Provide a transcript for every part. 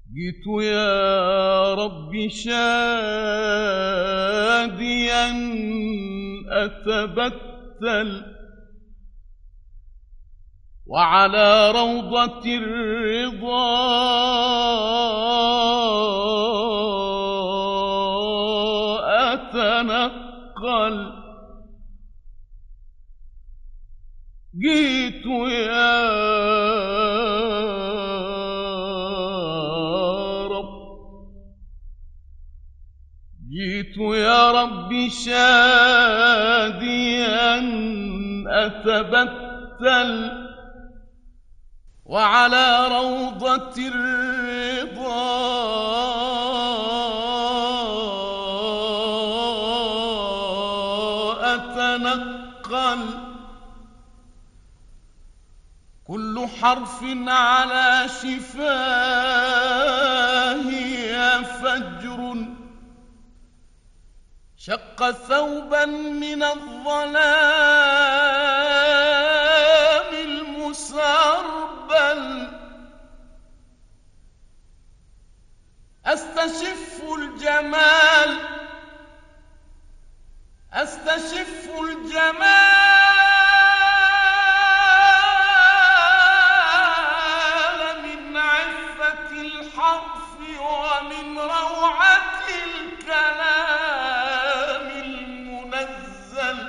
جئت يا رب شاديا أتبتل وعلى روضة الرضا أتنقل. جئت يا جئت يا رب شاديا أتبتل وعلى روضة الرضا أتنقل. كل حرف على شفاهي فجر شق ثوبا من الظلام المسربل. أستشف الجمال أستشف الجمال من عفة الحرف ومن روعة الكلام المنزل.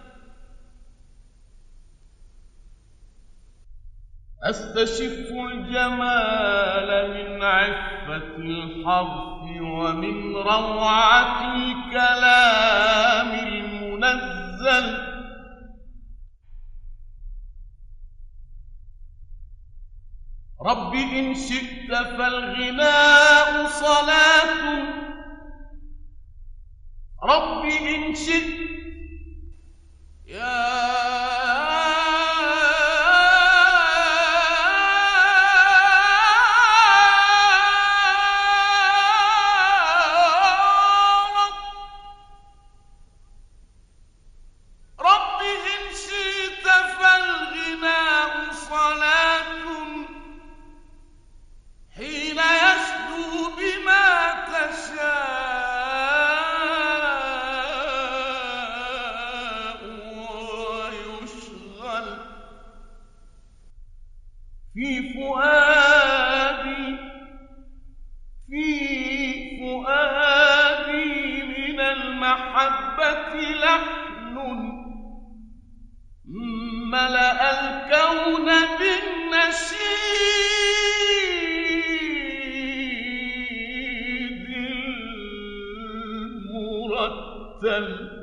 أستشف الجمال من عفة الحرف ومن روعة الكلام المنزل. رب إن شئت فالغناء صلاة. رب إن شئت يا في فؤادي من المحبة لحن ملأ الكون بالنشيد المرتل.